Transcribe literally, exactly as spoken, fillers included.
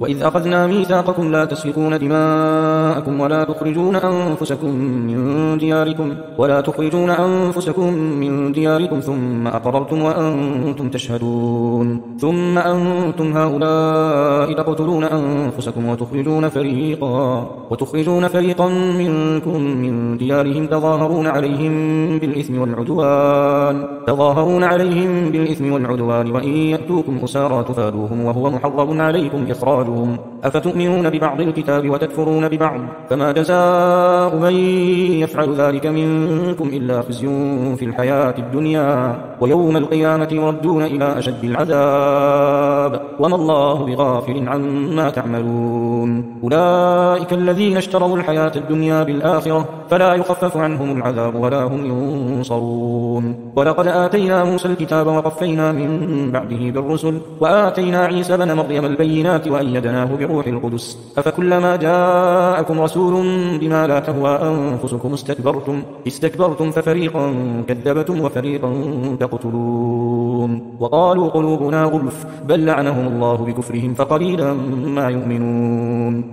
وإذ أخذنا ميثاقكم لا تسفكون دماءكم ولا تخرجون أنفسكم من دياركم ولا تخرجون أنفسكم من دياركم ثم أقررتم وأنتم تشهدون ثم أنتم هؤلاء تقتلون أنفسكم وتخرجون فريقا وتخرجون فريقا منكم من ديارهم تظاهرون عليهم بالإثم والعدوان تظاهرون عليهم بالإثم والعدوان وإن يأتوكم أسارى تفادوهم وهو محرم عليكم إخراجهم أفتؤمنون ببعض الكتاب وتكفرون ببعض فما جزاء من يفعل ذلك منكم إلا خزي في الحياة الدنيا ويوم القيامة يردون إلى أشد العذاب وما الله بغافل عما تعملون أولئك الذين اشتروا الحياة الدنيا بالآخرة فلا يخفف عنهم العذاب ولا هم ينصرون ولقد آتينا موسى الكتاب وقفينا من بعده بالرسل وآتينا عيسى بن مريم البينات وأيدناه بروح القدس أفكلما جاءكم رسول بما لا تهوى أنفسكم استكبرتم استكبرتم ففريقا كذبتم وفريقا تقتلون وقالوا قلوبنا غلف بل لعنهم الله بكفرهم فقليلا ما يؤمنون